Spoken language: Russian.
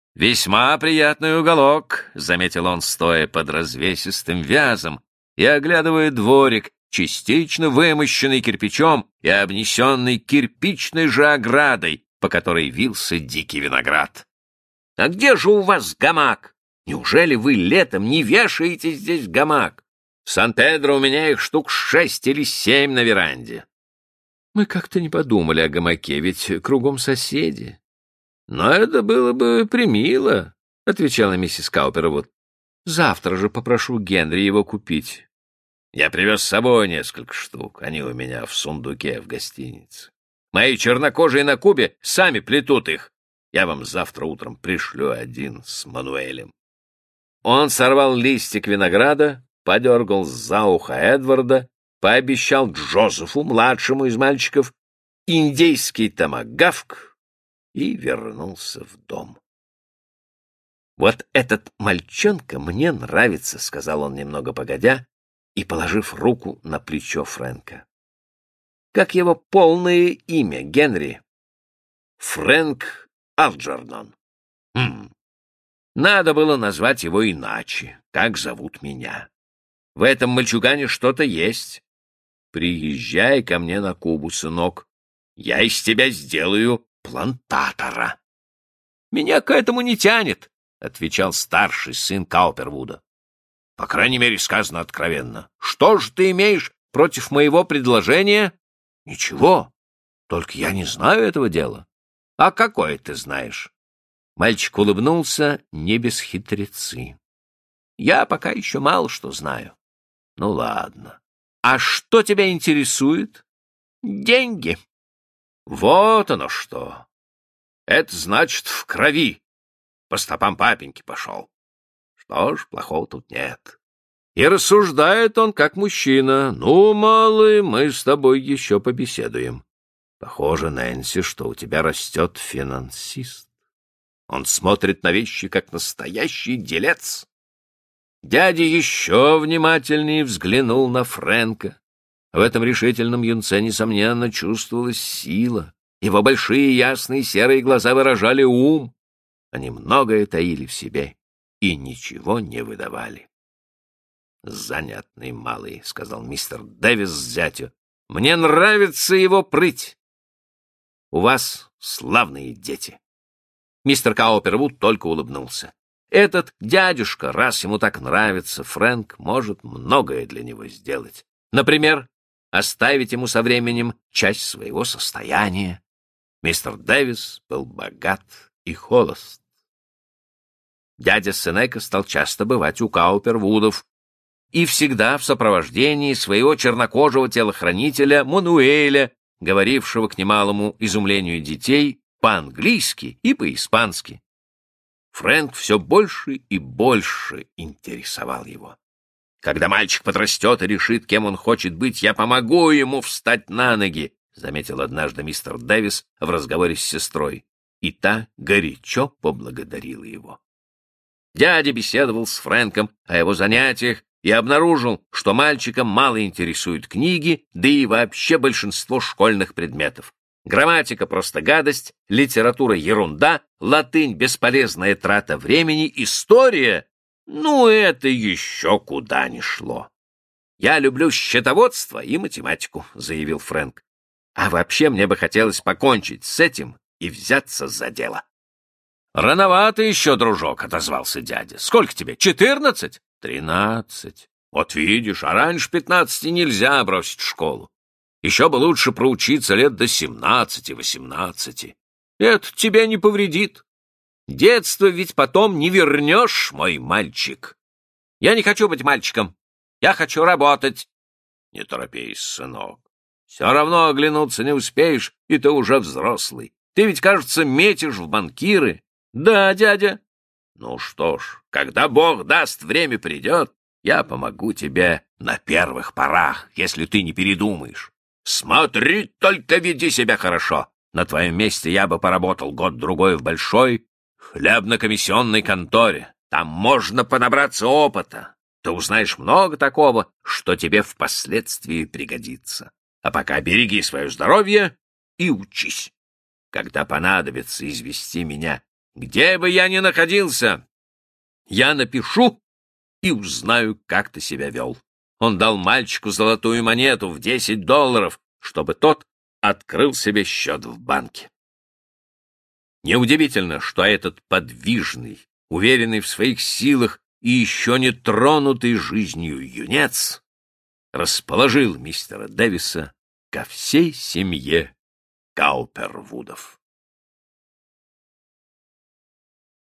«Весьма приятный уголок», — заметил он, стоя под развесистым вязом и оглядывая дворик, частично вымощенный кирпичом и обнесенный кирпичной же оградой, по которой вился дикий виноград. «А где же у вас гамак? Неужели вы летом не вешаете здесь гамак? В Сан-Педро у меня их штук 6 или 7 на веранде». «Мы как-то не подумали о гамаке, ведь кругом соседи». «Но это было бы премило», — отвечала миссис Каупервуд. «Завтра же попрошу Генри его купить. Я привез с собой несколько штук, они у меня в сундуке в гостинице. Мои чернокожие на Кубе сами плетут их. Я вам завтра утром пришлю один с Мануэлем». Он сорвал листик винограда, подергал за ухо Эдварда, пообещал Джозефу, младшему из мальчиков, индейский томагавк и вернулся в дом. «Вот этот мальчонка мне нравится», — сказал он немного погодя и положив руку на плечо Фрэнка. «Как его полное имя, Генри?» «Фрэнк Алджернон». Надо было назвать его иначе, как зовут меня. В этом мальчугане что-то есть. Приезжай ко мне на Кубу, сынок. Я из тебя сделаю плантатора. — Меня к этому не тянет, — отвечал старший сын Каупервуда. — По крайней мере, сказано откровенно. Что же ты имеешь против моего предложения? — Ничего, только я не знаю этого дела. — А какое ты знаешь? Мальчик улыбнулся не без хитрецы. — Я пока еще мало что знаю. — Ну, ладно. — А что тебя интересует? — Деньги. Вот оно что. Это значит в крови. По стопам папеньки пошел. Что ж, плохого тут нет. И рассуждает он как мужчина. Ну, малый, мы с тобой еще побеседуем. Похоже, Нэнси, что у тебя растет финансист. Он смотрит на вещи как настоящий делец. Дядя еще внимательнее взглянул на Фрэнка. В этом решительном юнце, несомненно, чувствовалась сила. Его большие ясные серые глаза выражали ум. Они многое таили в себе и ничего не выдавали. «Занятный малый», — сказал мистер Дэвис зятю. «Мне нравится его прыть. У вас славные дети». Мистер Каупервуд только улыбнулся. Этот дядюшка, раз ему так нравится, Фрэнк может многое для него сделать. Например, оставить ему со временем часть своего состояния. Мистер Дэвис был богат и холост. Дядя Сенека стал часто бывать у Каупервудов и всегда в сопровождении своего чернокожего телохранителя Мануэля, говорившего к немалому изумлению детей по-английски и по-испански. Фрэнк все больше и больше интересовал его. «Когда мальчик подрастет и решит, кем он хочет быть, я помогу ему встать на ноги», — заметил однажды мистер Дэвис в разговоре с сестрой, и та горячо поблагодарила его. Дядя беседовал с Фрэнком о его занятиях и обнаружил, что мальчика мало интересуют книги, да и вообще большинство школьных предметов. Грамматика — просто гадость, литература — ерунда, латынь — бесполезная трата времени, история — ну, это еще куда ни шло. «Я люблю счетоводство и математику», — заявил Фрэнк. «А вообще мне бы хотелось покончить с этим и взяться за дело». «Рановато еще, дружок», — отозвался дядя. «Сколько тебе, 14?» «13. Вот видишь, а раньше 15 нельзя бросить школу. Еще бы лучше проучиться лет до 17-18. Это тебе не повредит. Детство ведь потом не вернешь, мой мальчик. Я не хочу быть мальчиком. Я хочу работать». «Не торопись, сынок. Все равно оглянуться не успеешь, и ты уже взрослый. Ты ведь, кажется, метишь в банкиры». «Да, дядя». «Ну что ж, когда Бог даст, время придет, я помогу тебе на первых порах, если ты не передумаешь. Смотри, только веди себя хорошо. На твоем месте я бы поработал год-другой в большой хлебно-комиссионной конторе. Там можно понабраться опыта. Ты узнаешь много такого, что тебе впоследствии пригодится. А пока береги свое здоровье и учись. Когда понадобится извести меня Где бы я ни находился, я напишу и узнаю, как ты себя вел. Он дал мальчику золотую монету в $10, чтобы тот открыл себе счет в банке. Неудивительно, что этот подвижный, уверенный в своих силах и еще не тронутый жизнью юнец расположил мистера Дэвиса ко всей семье Каупервудов.